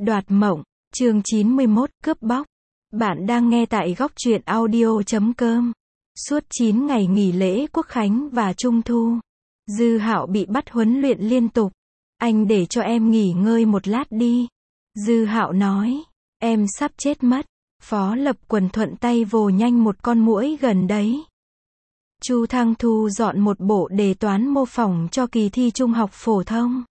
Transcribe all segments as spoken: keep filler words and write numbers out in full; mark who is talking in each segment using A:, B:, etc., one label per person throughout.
A: Đoạt mộng, chương chín mươi mốt, cướp bóc. Bạn đang nghe tại góc truyện audio chấm com. Suốt chín ngày nghỉ lễ Quốc khánh và Trung thu, Dư Hạo bị bắt huấn luyện liên tục. Anh để cho em nghỉ ngơi một lát đi. Dư Hạo nói, em sắp chết mất. Phó Lập Quần thuận tay vồ nhanh một con muỗi gần đấy. Chu Thăng thu dọn một bộ đề toán mô phỏng cho kỳ thi trung học phổ thông.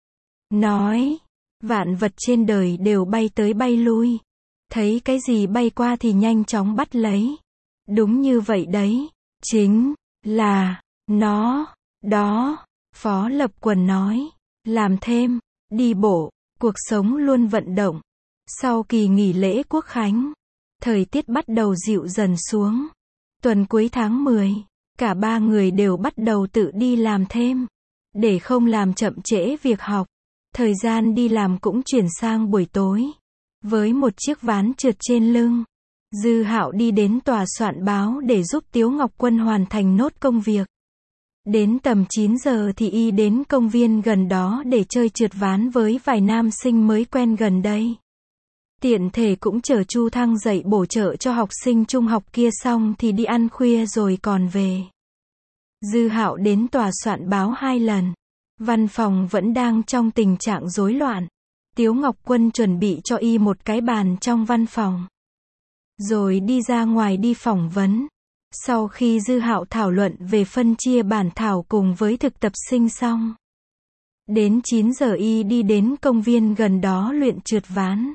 A: Nói, vạn vật trên đời đều bay tới bay lui. Thấy cái gì bay qua thì nhanh chóng bắt lấy. Đúng như vậy đấy. Chính là nó. Đó. Phó Lập Quần nói. Làm thêm. Đi bộ. Cuộc sống luôn vận động. Sau kỳ nghỉ lễ Quốc khánh, thời tiết bắt đầu dịu dần xuống. Tuần cuối tháng mười, cả ba người đều bắt đầu tự đi làm thêm. Để không làm chậm trễ việc học, thời gian đi làm cũng chuyển sang buổi tối. Với một chiếc ván trượt trên lưng, Dư Hạo đi đến tòa soạn báo để giúp Tiếu Ngọc Quân hoàn thành nốt công việc. Đến tầm chín giờ thì y đến công viên gần đó để chơi trượt ván với vài nam sinh mới quen gần đây. Tiện thể cũng chở Chu Thăng dậy bổ trợ cho học sinh trung học kia xong thì đi ăn khuya rồi còn về. Dư Hạo đến tòa soạn báo hai lần. Văn phòng vẫn đang trong tình trạng rối loạn. Tiếu Ngọc Quân chuẩn bị cho y một cái bàn trong văn phòng, rồi đi ra ngoài đi phỏng vấn. Sau khi Dư Hạo thảo luận về phân chia bản thảo cùng với thực tập sinh xong, đến chín giờ y đi đến công viên gần đó luyện trượt ván.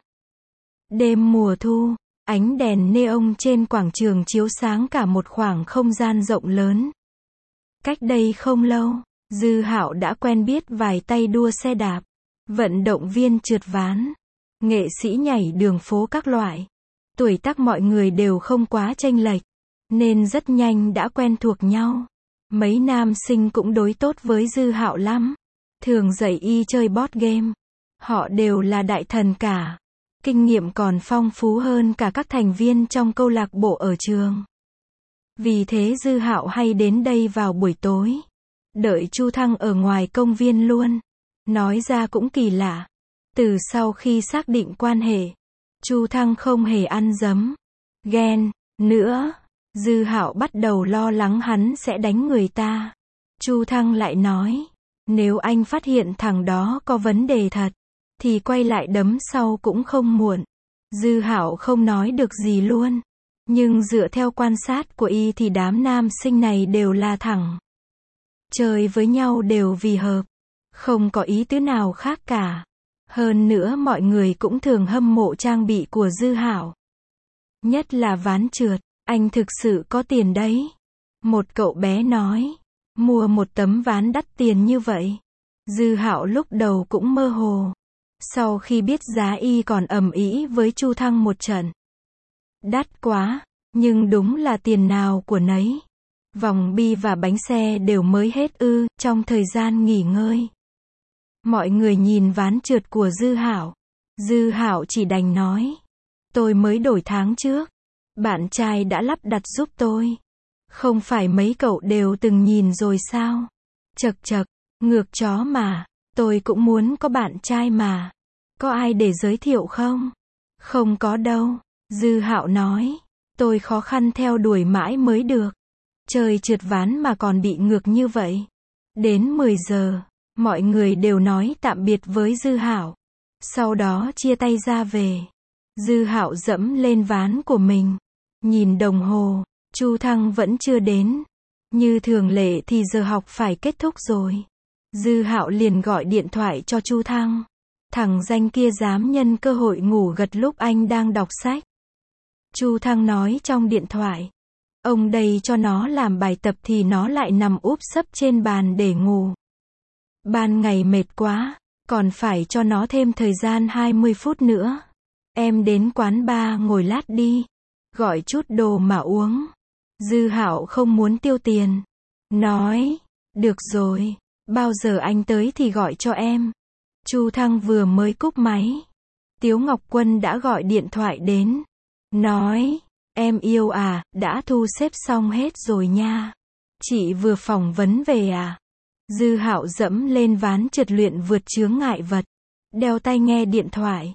A: Đêm mùa thu, ánh đèn neon trên quảng trường chiếu sáng cả một khoảng không gian rộng lớn. Cách đây không lâu, Dư Hạo đã quen biết vài tay đua xe đạp, vận động viên trượt ván, nghệ sĩ nhảy đường phố các loại. Tuổi tác mọi người đều không quá chênh lệch, nên rất nhanh đã quen thuộc nhau. Mấy nam sinh cũng đối tốt với Dư Hạo lắm, thường dạy y chơi board game. Họ đều là đại thần cả, kinh nghiệm còn phong phú hơn cả các thành viên trong câu lạc bộ ở trường. Vì thế Dư Hạo hay đến đây vào buổi tối, đợi Chu Thăng ở ngoài công viên luôn. Nói ra cũng kỳ lạ, từ sau khi xác định quan hệ, Chu Thăng không hề ăn dấm, ghen nữa. Dư Hạo bắt đầu lo lắng hắn sẽ đánh người ta. Chu Thăng lại nói, nếu anh phát hiện thằng đó có vấn đề thật, thì quay lại đấm sau cũng không muộn. Dư Hạo không nói được gì luôn, nhưng dựa theo quan sát của y thì đám nam sinh này đều là thẳng. Chơi với nhau đều vì hợp, không có ý tứ nào khác cả. Hơn nữa mọi người cũng thường hâm mộ trang bị của Dư Hạo. Nhất là ván trượt, anh thực sự có tiền đấy. Một cậu bé nói, mua một tấm ván đắt tiền như vậy. Dư Hạo lúc đầu cũng mơ hồ. Sau khi biết giá y còn ầm ĩ với Chu Thăng một trận. Đắt quá, nhưng đúng là tiền nào của nấy. Vòng bi và bánh xe đều mới hết ư, trong thời gian nghỉ ngơi. Mọi người nhìn ván trượt của Dư Hạo. Dư Hạo chỉ đành nói, tôi mới đổi tháng trước, bạn trai đã lắp đặt giúp tôi. Không phải mấy cậu đều từng nhìn rồi sao? Chậc chậc, ngược chó mà, tôi cũng muốn có bạn trai mà. Có ai để giới thiệu không? Không có đâu. Dư Hạo nói, tôi khó khăn theo đuổi mãi mới được. Chơi trượt ván mà còn bị ngược như vậy. Đến mười giờ, mọi người đều nói tạm biệt với Dư Hạo. Sau đó chia tay ra về. Dư Hạo dẫm lên ván của mình. Nhìn đồng hồ, Chu Thăng vẫn chưa đến. Như thường lệ thì giờ học phải kết thúc rồi. Dư Hạo liền gọi điện thoại cho Chu Thăng. Thằng danh kia dám nhân cơ hội ngủ gật lúc anh đang đọc sách. Chu Thăng nói trong điện thoại, ông đây cho nó làm bài tập thì nó lại nằm úp sấp trên bàn để ngủ. Ban ngày mệt quá, còn phải cho nó thêm thời gian hai mươi phút nữa. Em đến quán bar ngồi lát đi, gọi chút đồ mà uống. Dư Hạo không muốn tiêu tiền, nói, được rồi, bao giờ anh tới thì gọi cho em. Chu Thăng vừa mới cúp máy, Tiếu Ngọc Quân đã gọi điện thoại đến, nói, em yêu à, đã thu xếp xong hết rồi nha. Chị vừa phỏng vấn về à? Dư Hạo dẫm lên ván trượt luyện vượt chướng ngại vật, đeo tai nghe điện thoại.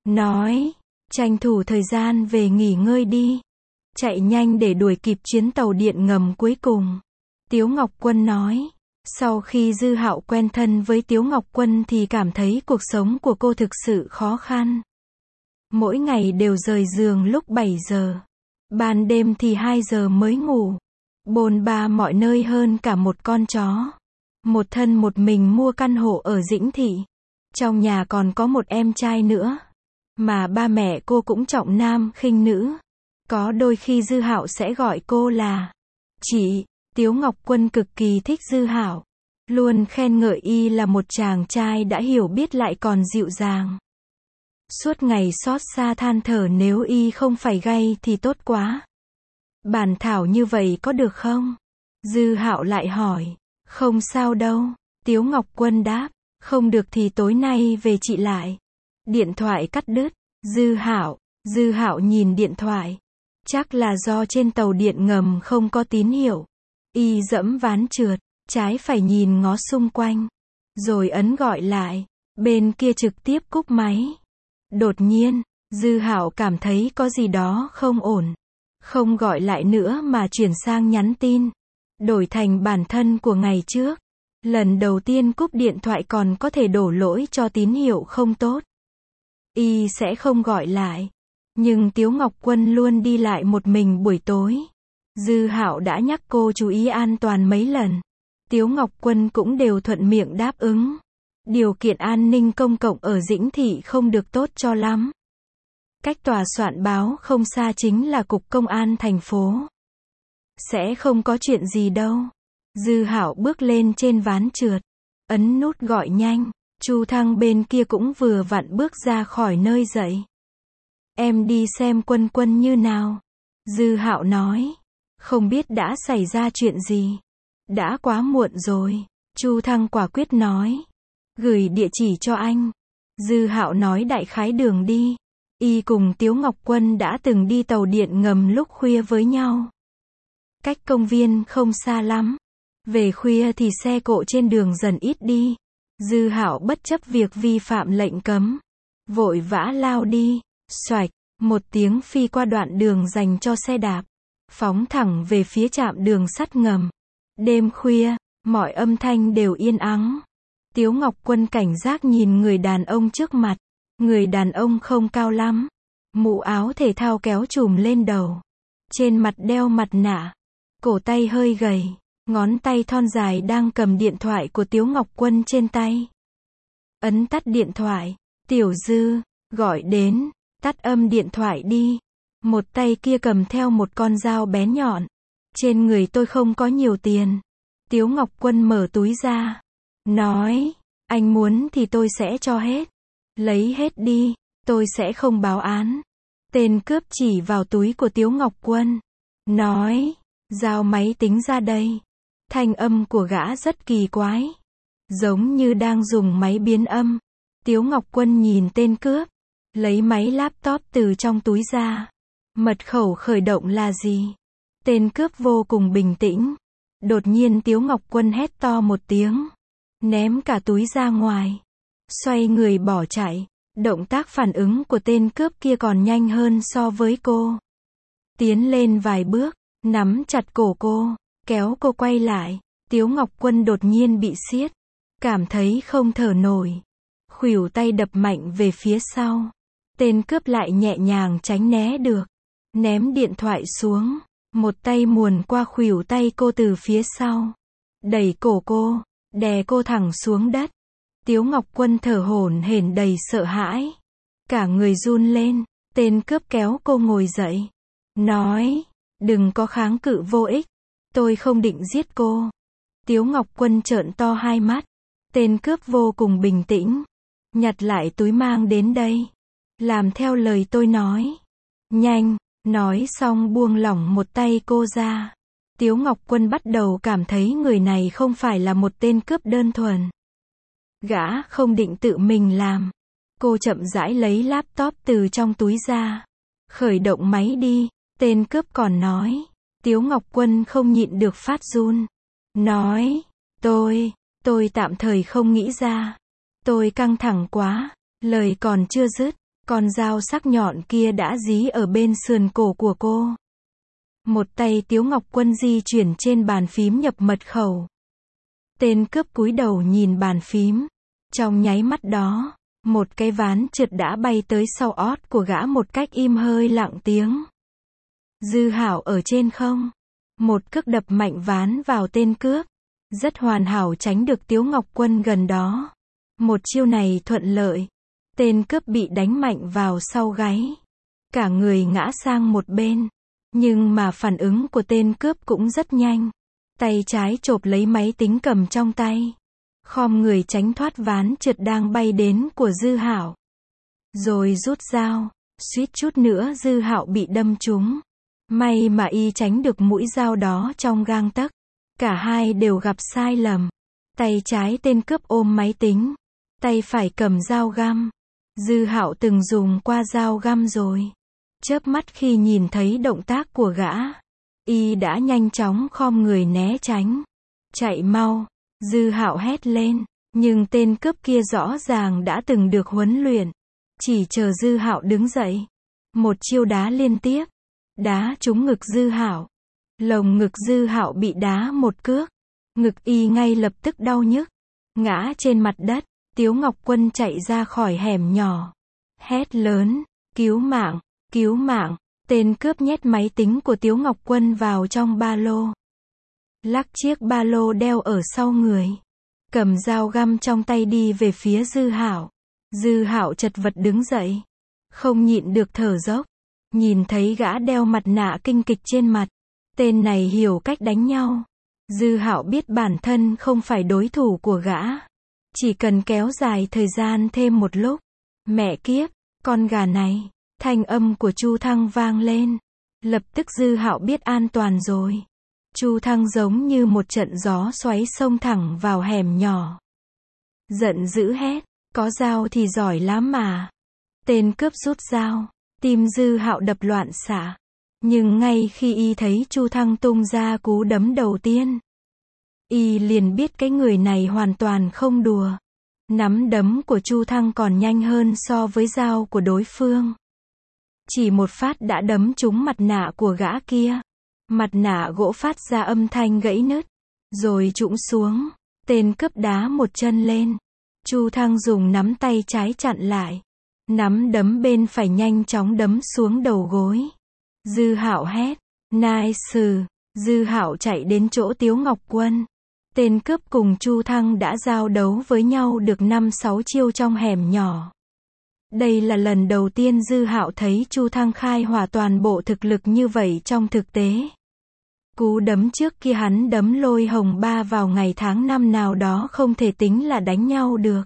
A: nói, tranh thủ thời gian về nghỉ ngơi đi. Chạy nhanh để đuổi kịp chuyến tàu điện ngầm cuối cùng. Tiếu Ngọc Quân nói. Sau khi Dư Hạo quen thân với Tiếu Ngọc Quân thì cảm thấy cuộc sống của cô thực sự khó khăn. Mỗi ngày đều rời giường lúc bảy giờ. Ban đêm thì hai giờ mới ngủ. Bôn ba mọi nơi hơn cả một con chó. Một thân một mình mua căn hộ ở Dĩnh Thị. Trong nhà còn có một em trai nữa. Mà ba mẹ cô cũng trọng nam khinh nữ. Có đôi khi Dư Hạo sẽ gọi cô là chị. Tiếu Ngọc Quân cực kỳ thích Dư Hạo. Luôn khen ngợi y là một chàng trai đã hiểu biết lại còn dịu dàng. Suốt ngày xót xa than thở nếu y không phải gay thì tốt quá. Bản thảo như vậy có được không? Dư Hạo lại hỏi. Không sao đâu. Tiếu Ngọc Quân đáp. Không được thì tối nay về chị lại. Điện thoại cắt đứt. Dư Hạo. Dư Hạo nhìn điện thoại. Chắc là do trên tàu điện ngầm không có tín hiệu. Y dẫm ván trượt. Trái phải nhìn ngó xung quanh. Rồi ấn gọi lại. Bên kia trực tiếp cúp máy. Đột nhiên, Dư Hạo cảm thấy có gì đó không ổn. Không gọi lại nữa mà chuyển sang nhắn tin. Đổi thành bản thân của ngày trước. Lần đầu tiên cúp điện thoại còn có thể đổ lỗi cho tín hiệu không tốt. Y sẽ không gọi lại. Nhưng Tiếu Ngọc Quân luôn đi lại một mình buổi tối. Dư Hạo đã nhắc cô chú ý an toàn mấy lần. Tiếu Ngọc Quân cũng đều thuận miệng đáp ứng. Điều kiện an ninh công cộng ở Dĩnh Thị không được tốt cho lắm. Cách tòa soạn báo không xa chính là cục công an thành phố. Sẽ không có chuyện gì đâu. Dư Hạo bước lên trên ván trượt. Ấn nút gọi nhanh. Chu Thăng bên kia cũng vừa vặn bước ra khỏi nơi dậy. Em đi xem Quân Quân như nào. Dư Hạo nói. Không biết đã xảy ra chuyện gì. Đã quá muộn rồi. Chu Thăng quả quyết nói. Gửi địa chỉ cho anh. Dư Hạo nói đại khái đường đi. Y cùng Tiếu Ngọc Quân đã từng đi tàu điện ngầm lúc khuya với nhau. Cách công viên không xa lắm. Về khuya thì xe cộ trên đường dần ít đi. Dư Hạo bất chấp việc vi phạm lệnh cấm. Vội vã lao đi. Xoạch, một tiếng phi qua đoạn đường dành cho xe đạp. Phóng thẳng về phía trạm đường sắt ngầm. Đêm khuya, mọi âm thanh đều yên ắng. Tiếu Ngọc Quân cảnh giác nhìn người đàn ông trước mặt. Người đàn ông không cao lắm. Mũ áo thể thao kéo trùm lên đầu. Trên mặt đeo mặt nạ. Cổ tay hơi gầy. Ngón tay thon dài đang cầm điện thoại của Tiếu Ngọc Quân trên tay. Ấn tắt điện thoại. Tiểu Dư, gọi đến. Tắt âm điện thoại đi. Một tay kia cầm theo một con dao bén nhọn. Trên người tôi không có nhiều tiền. Tiếu Ngọc Quân mở túi ra. Nói, anh muốn thì tôi sẽ cho hết. Lấy hết đi, tôi sẽ không báo án. Tên cướp chỉ vào túi của Tiếu Ngọc Quân. Nói, giao máy tính ra đây. Thanh âm của gã rất kỳ quái. Giống như đang dùng máy biến âm. Tiếu Ngọc Quân nhìn tên cướp. Lấy máy laptop từ trong túi ra. Mật khẩu khởi động là gì? Tên cướp vô cùng bình tĩnh. Đột nhiên Tiếu Ngọc Quân hét to một tiếng. Ném cả túi ra ngoài. Xoay người bỏ chạy. Động tác phản ứng của tên cướp kia còn nhanh hơn so với cô. Tiến lên vài bước. Nắm chặt cổ cô. Kéo cô quay lại. Tiếu Ngọc Quân đột nhiên bị siết. Cảm thấy không thở nổi. Khuỷu tay đập mạnh về phía sau. Tên cướp lại nhẹ nhàng tránh né được. Ném điện thoại xuống. Một tay muồn qua khuỷu tay cô từ phía sau. Đẩy cổ cô. Đè cô thẳng xuống đất. Tiếu Ngọc Quân thở hổn hển đầy sợ hãi. Cả người run lên. Tên cướp kéo cô ngồi dậy. Nói. Đừng có kháng cự vô ích. Tôi không định giết cô. Tiếu Ngọc Quân trợn to hai mắt. Tên cướp vô cùng bình tĩnh. Nhặt lại túi mang đến đây. Làm theo lời tôi nói. Nhanh. Nói xong buông lỏng một tay cô ra. Tiếu Ngọc Quân bắt đầu cảm thấy người này không phải là một tên cướp đơn thuần. Gã không định tự mình làm. Cô chậm rãi lấy laptop từ trong túi ra. Khởi động máy đi. Tên cướp còn nói. Tiếu Ngọc Quân không nhịn được phát run. Nói. Tôi, tôi tạm thời không nghĩ ra. Tôi căng thẳng quá. Lời còn chưa dứt. Con dao sắc nhọn kia đã dí ở bên sườn cổ của cô. Một tay Tiếu Ngọc Quân di chuyển trên bàn phím nhập mật khẩu. Tên cướp cúi đầu nhìn bàn phím. Trong nháy mắt đó, một cái ván trượt đã bay tới sau ót của gã một cách im hơi lặng tiếng. Dư Hạo ở trên không. Một cước đập mạnh ván vào tên cướp. Rất hoàn hảo tránh được Tiếu Ngọc Quân gần đó. Một chiêu này thuận lợi. Tên cướp bị đánh mạnh vào sau gáy. Cả người ngã sang một bên. Nhưng mà phản ứng của tên cướp cũng rất nhanh. Tay trái chộp lấy máy tính cầm trong tay. Khom người tránh thoát ván trượt đang bay đến của Dư Hạo. Rồi rút dao. Suýt chút nữa Dư Hạo bị đâm trúng. May mà y tránh được mũi dao đó trong gang tấc. Cả hai đều gặp sai lầm. Tay trái tên cướp ôm máy tính. Tay phải cầm dao găm. Dư Hạo từng dùng qua dao găm rồi. Chớp mắt khi nhìn thấy động tác của gã, y đã nhanh chóng khom người né tránh. Chạy mau, Dư Hạo hét lên, nhưng tên cướp kia rõ ràng đã từng được huấn luyện. Chỉ chờ Dư Hạo đứng dậy, một chiêu đá liên tiếp, đá trúng ngực Dư Hạo. Lồng ngực Dư Hạo bị đá một cước, ngực y ngay lập tức đau nhức, ngã trên mặt đất. Tiếu Ngọc Quân chạy ra khỏi hẻm nhỏ, hét lớn, cứu mạng, cứu mạng. Tên cướp nhét máy tính của Tiếu Ngọc Quân vào trong ba lô. Lắc chiếc ba lô đeo ở sau người. Cầm dao găm trong tay đi về phía Dư Hạo. Dư Hạo chật vật đứng dậy. Không nhịn được thở dốc. Nhìn thấy gã đeo mặt nạ kinh kịch trên mặt. Tên này hiểu cách đánh nhau. Dư Hạo biết bản thân không phải đối thủ của gã. Chỉ cần kéo dài thời gian thêm một lúc. Mẹ kiếp, con gà này. Thanh âm của Chu Thăng vang lên. Lập tức Dư Hạo biết an toàn rồi. Chu Thăng giống như một trận gió xoáy xông thẳng vào hẻm nhỏ. Giận dữ hét, có dao thì giỏi lắm mà. Tên cướp rút dao, tim Dư Hạo đập loạn xạ. Nhưng ngay khi y thấy Chu Thăng tung ra cú đấm đầu tiên, y liền biết cái người này hoàn toàn không đùa. Nắm đấm của Chu Thăng còn nhanh hơn so với dao của đối phương. Chỉ một phát đã đấm trúng mặt nạ của gã kia. Mặt nạ gỗ phát ra âm thanh gãy nứt, rồi trũng xuống. Tên cướp đá một chân lên. Chu Thăng dùng nắm tay trái chặn lại. Nắm đấm bên phải nhanh chóng đấm xuống đầu gối. Dư Hạo hét, nice. Dư Hạo chạy đến chỗ Tiếu Ngọc Quân. Tên cướp cùng Chu Thăng đã giao đấu với nhau được năm sáu chiêu trong hẻm nhỏ. Đây là lần đầu tiên Dư Hạo thấy Chu Thăng khai hỏa toàn bộ thực lực như vậy trong thực tế. Cú đấm trước kia hắn đấm Lôi Hồng Ba vào ngày tháng năm nào đó không thể tính là đánh nhau được.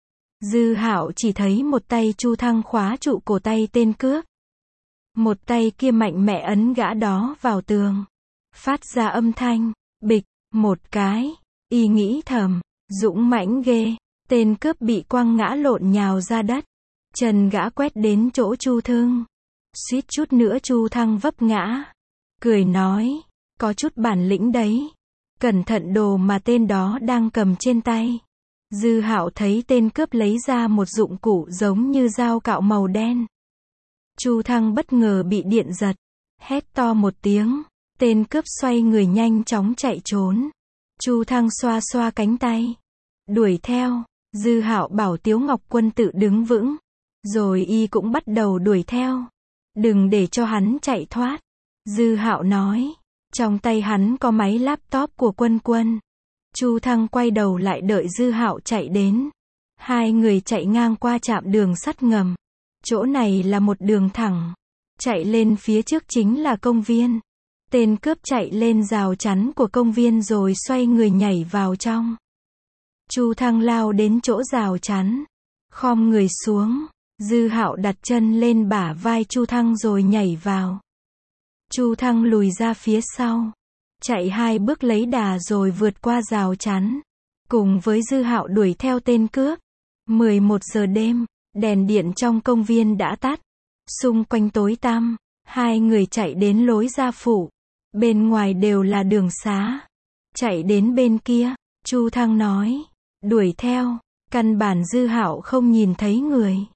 A: Dư Hạo chỉ thấy một tay Chu Thăng khóa trụ cổ tay tên cướp. Một tay kia mạnh mẽ ấn gã đó vào tường. Phát ra âm thanh, bịch, một cái. Y nghĩ thầm, dũng mãnh ghê. Tên cướp bị quăng ngã lộn nhào ra đất. Chân gã quét đến chỗ Chu Thương. Suýt chút nữa Chu Thăng vấp ngã. Cười nói, có chút bản lĩnh đấy. Cẩn thận đồ mà tên đó đang cầm trên tay. Dư Hạo thấy tên cướp lấy ra một dụng cụ giống như dao cạo màu đen. Chu Thăng bất ngờ bị điện giật. Hét to một tiếng. Tên cướp xoay người nhanh chóng chạy trốn. Chu Thăng xoa xoa cánh tay. Đuổi theo. Dư Hạo bảo Tiếu Ngọc Quân tự đứng vững. Rồi y cũng bắt đầu đuổi theo. Đừng để cho hắn chạy thoát. Dư Hạo nói. Trong tay hắn có máy laptop của Quân Quân. Chu Thăng quay đầu lại đợi Dư Hạo chạy đến. Hai người chạy ngang qua trạm đường sắt ngầm. Chỗ này là một đường thẳng. Chạy lên phía trước chính là công viên. Tên cướp chạy lên rào chắn của công viên rồi xoay người nhảy vào trong. Chu Thăng lao đến chỗ rào chắn. Khom người xuống. Dư Hạo đặt chân lên bả vai Chu Thăng rồi nhảy vào. Chu Thăng lùi ra phía sau. Chạy hai bước lấy đà rồi vượt qua rào chắn. Cùng với Dư Hạo đuổi theo tên cướp. mười một giờ đêm, đèn điện trong công viên đã tắt. Xung quanh tối tăm. Hai người chạy đến lối ra phủ. Bên ngoài đều là đường xá. Chạy đến bên kia, Chu Thăng nói. Đuổi theo. Căn bản Dư Hạo không nhìn thấy người.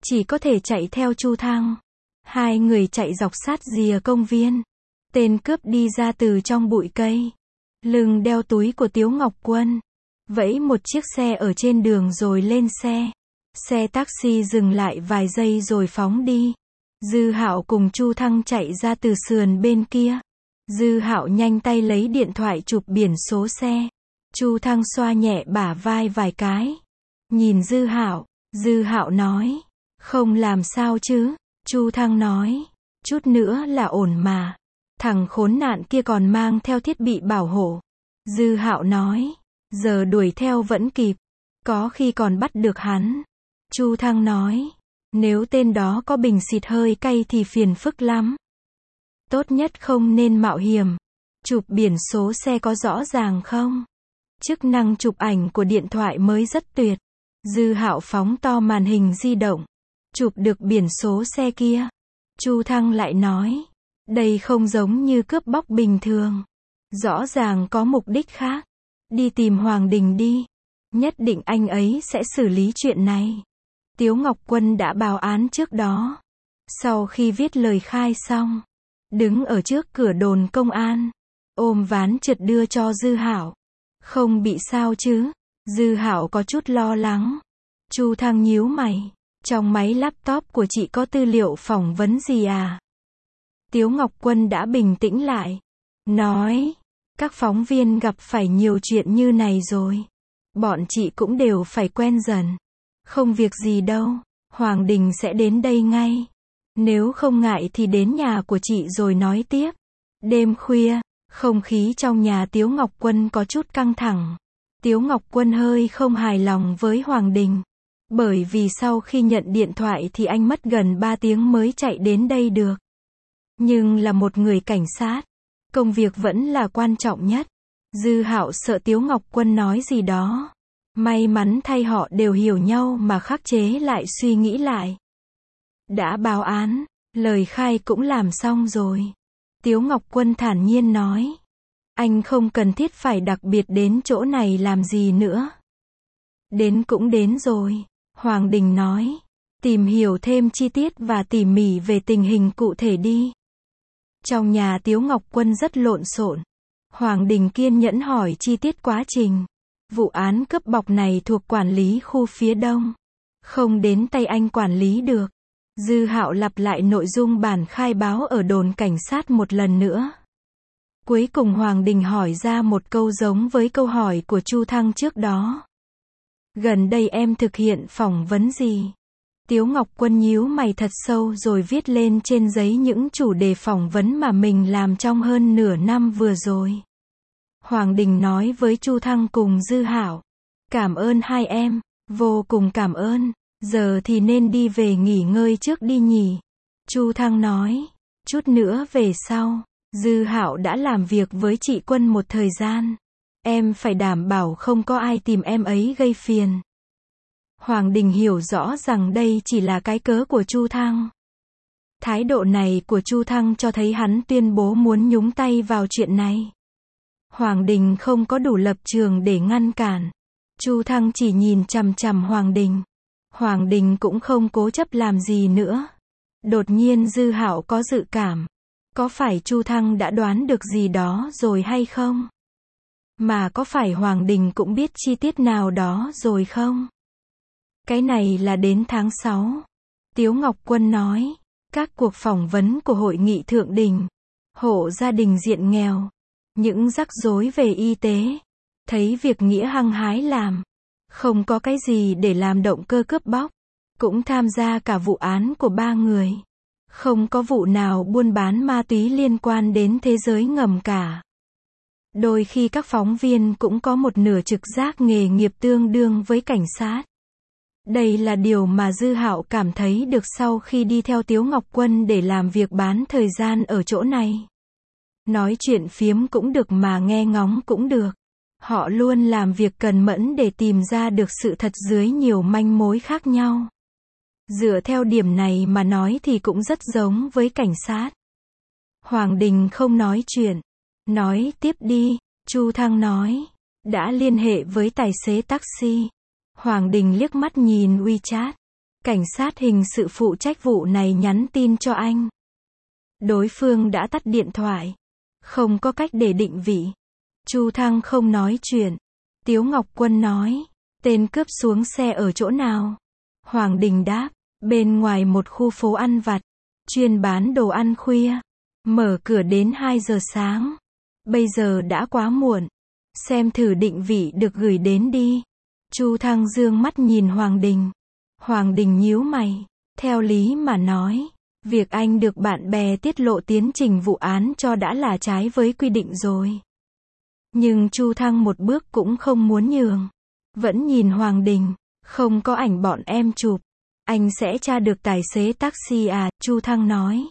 A: chỉ có thể chạy theo Chu Thăng. Hai người chạy dọc sát rìa công viên. Tên cướp đi ra từ trong bụi cây. Lưng đeo túi của Tiếu Ngọc Quân. Vẫy một chiếc xe ở trên đường rồi lên xe. Xe taxi dừng lại vài giây rồi phóng đi. Dư Hạo cùng Chu Thăng chạy ra từ sườn bên kia. Dư Hạo nhanh tay lấy điện thoại chụp biển số xe. Chu Thăng xoa nhẹ bả vai vài cái. Nhìn Dư Hạo, Dư Hạo nói, không làm sao chứ? Chu Thăng nói, chút nữa là ổn mà. Thằng khốn nạn kia còn mang theo thiết bị bảo hộ. Dư Hạo nói, giờ đuổi theo vẫn kịp, có khi còn bắt được hắn. Chu Thăng nói, nếu tên đó có bình xịt hơi cay thì phiền phức lắm. Tốt nhất không nên mạo hiểm. Chụp biển số xe có rõ ràng không? Chức năng chụp ảnh của điện thoại mới rất tuyệt. Dư Hạo phóng to màn hình di động. Chụp được biển số xe kia. Chu Thăng lại nói, đây không giống như cướp bóc bình thường. Rõ ràng có mục đích khác. Đi tìm Hoàng Đình đi. Nhất định anh ấy sẽ xử lý chuyện này. Tiếu Ngọc Quân đã báo án trước đó. Sau khi viết lời khai xong, đứng ở trước cửa đồn công an, ôm ván trượt đưa cho Dư Hạo. Không bị sao chứ? Dư Hạo có chút lo lắng. Chu Thăng nhíu mày. Trong máy laptop của chị có tư liệu phỏng vấn gì à? Tiếu Ngọc Quân đã bình tĩnh lại. Nói, các phóng viên gặp phải nhiều chuyện như này rồi. Bọn chị cũng đều phải quen dần. Không việc gì đâu, Hoàng Đình sẽ đến đây ngay. Nếu không ngại thì đến nhà của chị rồi nói tiếp. Đêm khuya, không khí trong nhà Tiếu Ngọc Quân có chút căng thẳng. Tiếu Ngọc Quân hơi không hài lòng với Hoàng Đình. Bởi vì sau khi nhận điện thoại thì anh mất gần ba tiếng mới chạy đến đây được. Nhưng là một người cảnh sát, công việc vẫn là quan trọng nhất. Dư Hạo sợ Tiếu Ngọc Quân nói gì đó. May mắn thay họ đều hiểu nhau mà khắc chế lại suy nghĩ lại. Đã báo án, lời khai cũng làm xong rồi. Tiếu Ngọc Quân thản nhiên nói. Anh không cần thiết phải đặc biệt đến chỗ này làm gì nữa. Đến cũng đến rồi. Hoàng Đình nói. Tìm hiểu thêm chi tiết và tỉ mỉ về tình hình cụ thể đi. Trong nhà Tiếu Ngọc Quân rất lộn xộn. Hoàng Đình kiên nhẫn hỏi chi tiết quá trình. Vụ án cướp bóc này thuộc quản lý khu phía đông. Không đến tay anh quản lý được. Dư Hạo lặp lại nội dung bản khai báo ở đồn cảnh sát một lần nữa. Cuối cùng Hoàng Đình hỏi ra một câu giống với câu hỏi của Chu Thăng trước đó. Gần đây em thực hiện phỏng vấn gì? Tiếu Ngọc Quân nhíu mày thật sâu rồi viết lên trên giấy những chủ đề phỏng vấn mà mình làm trong hơn nửa năm vừa rồi. Hoàng Đình nói với Chu Thăng cùng Dư Hạo. Cảm ơn hai em, vô cùng cảm ơn, giờ thì nên đi về nghỉ ngơi trước đi nhỉ. Chu Thăng nói, chút nữa về sau, Dư Hạo đã làm việc với chị Quân một thời gian. Em phải đảm bảo không có ai tìm em ấy gây phiền. Hoàng Đình hiểu rõ rằng đây chỉ là cái cớ của Chu Thăng. Thái độ này của Chu Thăng cho thấy hắn tuyên bố muốn nhúng tay vào chuyện này. Hoàng Đình không có đủ lập trường để ngăn cản. Chu Thăng chỉ nhìn chằm chằm Hoàng Đình. Hoàng Đình cũng không cố chấp làm gì nữa. Đột nhiên Dư Hạo có dự cảm. Có phải Chu Thăng đã đoán được gì đó rồi hay không? Mà có phải Hoàng Đình cũng biết chi tiết nào đó rồi không? Cái này là đến tháng sáu. Tiếu Ngọc Quân nói. Các cuộc phỏng vấn của hội nghị thượng đỉnh. Hộ gia đình diện nghèo. Những rắc rối về y tế. Thấy việc Nghĩa hăng hái làm. Không có cái gì để làm động cơ cướp bóc. Cũng tham gia cả vụ án của ba người. Không có vụ nào buôn bán ma túy liên quan đến thế giới ngầm cả. Đôi khi các phóng viên cũng có một nửa trực giác nghề nghiệp tương đương với cảnh sát. Đây là điều mà Dư Hạo cảm thấy được sau khi đi theo Tiếu Ngọc Quân để làm việc bán thời gian ở chỗ này. Nói chuyện phiếm cũng được mà nghe ngóng cũng được. Họ luôn làm việc cần mẫn để tìm ra được sự thật dưới nhiều manh mối khác nhau. Dựa theo điểm này mà nói thì cũng rất giống với cảnh sát. Hoàng Đình không nói chuyện. Nói tiếp đi, Chu Thăng nói. Đã liên hệ với tài xế taxi. Hoàng Đình liếc mắt nhìn WeChat. Cảnh sát hình sự phụ trách vụ này nhắn tin cho anh. Đối phương đã tắt điện thoại. Không có cách để định vị. Chu Thăng không nói chuyện. Tiếu Ngọc Quân nói, tên cướp xuống xe ở chỗ nào? Hoàng Đình đáp, bên ngoài một khu phố ăn vặt, chuyên bán đồ ăn khuya. Mở cửa đến hai giờ sáng. Bây giờ đã quá muộn. Xem thử định vị được gửi đến đi. Chu Thăng dương mắt nhìn Hoàng Đình. Hoàng Đình nhíu mày. Theo lý mà nói, việc anh được bạn bè tiết lộ tiến trình vụ án cho đã là trái với quy định rồi. Nhưng Chu Thăng một bước cũng không muốn nhường. Vẫn nhìn Hoàng Đình. Không có ảnh bọn em chụp. Anh sẽ tra được tài xế taxi à, Chu Thăng nói.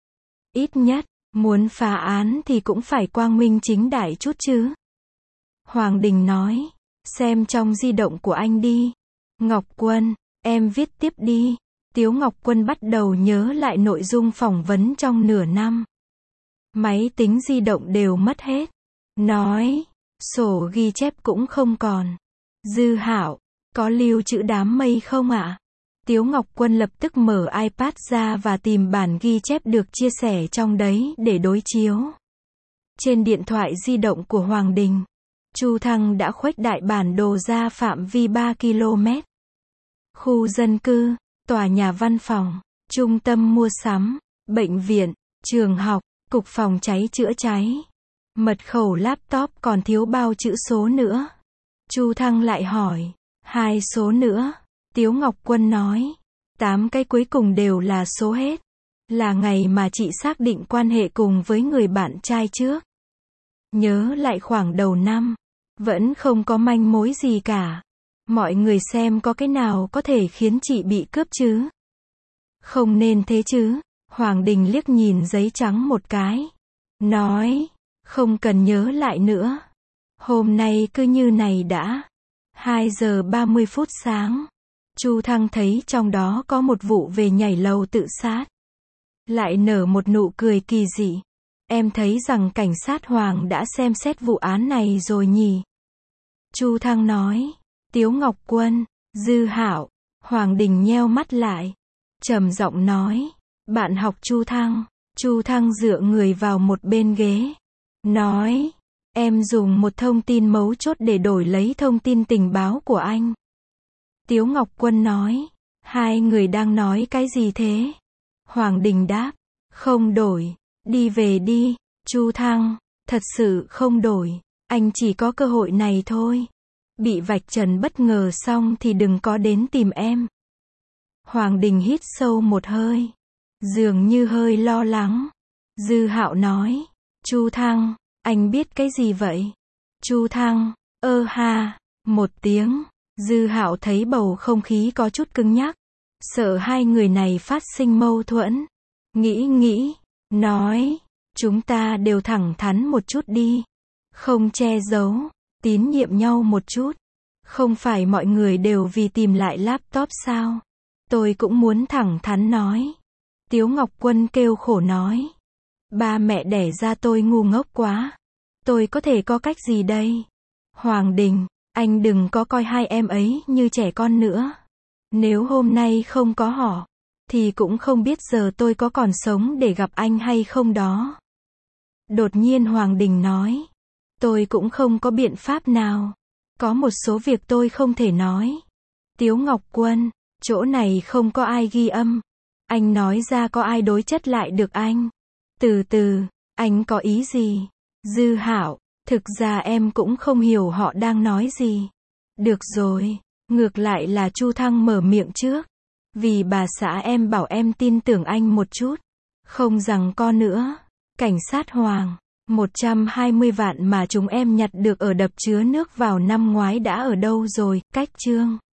A: Ít nhất, muốn phá án thì cũng phải quang minh chính đại chút chứ. Hoàng Đình nói, xem trong di động của anh đi. Ngọc Quân, em viết tiếp đi. Tiếu Ngọc Quân bắt đầu nhớ lại nội dung phỏng vấn trong nửa năm. Máy tính di động đều mất hết. Nói, sổ ghi chép cũng không còn. Dư Hạo, có lưu trữ đám mây không ạ? À? Tiếu Ngọc Quân lập tức mở iPad ra và tìm bản ghi chép được chia sẻ trong đấy để đối chiếu. Trên điện thoại di động của Hoàng Đình, Chu Thăng đã khuếch đại bản đồ ra phạm vi ba ki lô mét. Khu dân cư, tòa nhà văn phòng, trung tâm mua sắm, bệnh viện, trường học, cục phòng cháy chữa cháy. Mật khẩu laptop còn thiếu bao chữ số nữa. Chu Thăng lại hỏi, hai số nữa. Tiếu Ngọc Quân nói, tám cái cuối cùng đều là số hết. Là ngày mà chị xác định quan hệ cùng với người bạn trai trước. Nhớ lại khoảng đầu năm, vẫn không có manh mối gì cả. Mọi người xem có cái nào có thể khiến chị bị cướp chứ? Không nên thế chứ? Hoàng Đình liếc nhìn giấy trắng một cái. Nói, không cần nhớ lại nữa. Hôm nay cứ như này đã. hai giờ ba mươi phút sáng. Chu Thăng thấy trong đó có một vụ về nhảy lầu tự sát. Lại nở một nụ cười kỳ dị. Em thấy rằng cảnh sát Hoàng đã xem xét vụ án này rồi nhỉ? Chu Thăng nói. Tiếu Ngọc Quân, Dư Hạo, Hoàng Đình nheo mắt lại. Trầm giọng nói. Bạn học Chu Thăng. Chu Thăng dựa người vào một bên ghế. Nói. Em dùng một thông tin mấu chốt để đổi lấy thông tin tình báo của anh. Tiếu Ngọc Quân nói. Hai người đang nói cái gì thế? Hoàng Đình đáp. Không đổi. Đi về đi. Chu Thăng. Thật sự không đổi. Anh chỉ có cơ hội này thôi. Bị vạch trần bất ngờ xong thì đừng có đến tìm em. Hoàng Đình hít sâu một hơi. Dường như hơi lo lắng. Dư Hạo nói. Chu Thăng, anh biết cái gì vậy? Chu Thăng. Ơ ha. Một tiếng. Dư Hạo thấy bầu không khí có chút cứng nhắc. Sợ hai người này phát sinh mâu thuẫn. Nghĩ nghĩ. Nói. Chúng ta đều thẳng thắn một chút đi. Không che giấu. Tín nhiệm nhau một chút. Không phải mọi người đều vì tìm lại laptop sao? Tôi cũng muốn thẳng thắn nói. Tiếu Ngọc Quân kêu khổ nói. Ba mẹ đẻ ra tôi ngu ngốc quá. Tôi có thể có cách gì đây? Hoàng Đình, anh đừng có coi hai em ấy như trẻ con nữa. Nếu hôm nay không có họ, thì cũng không biết giờ tôi có còn sống để gặp anh hay không đó. Đột nhiên Hoàng Đình nói. Tôi cũng không có biện pháp nào. Có một số việc tôi không thể nói. Tiếu Ngọc Quân, chỗ này không có ai ghi âm. Anh nói ra có ai đối chất lại được anh. Từ từ, anh có ý gì? Dư Hạo, thực ra em cũng không hiểu họ đang nói gì. Được rồi, ngược lại là Chu Thăng mở miệng trước. Vì bà xã em bảo em tin tưởng anh một chút. Không giằng co nữa. Cảnh sát Hoàng. một trăm hai mươi vạn mà chúng em nhặt được ở đập chứa nước vào năm ngoái đã ở đâu rồi, cách chương.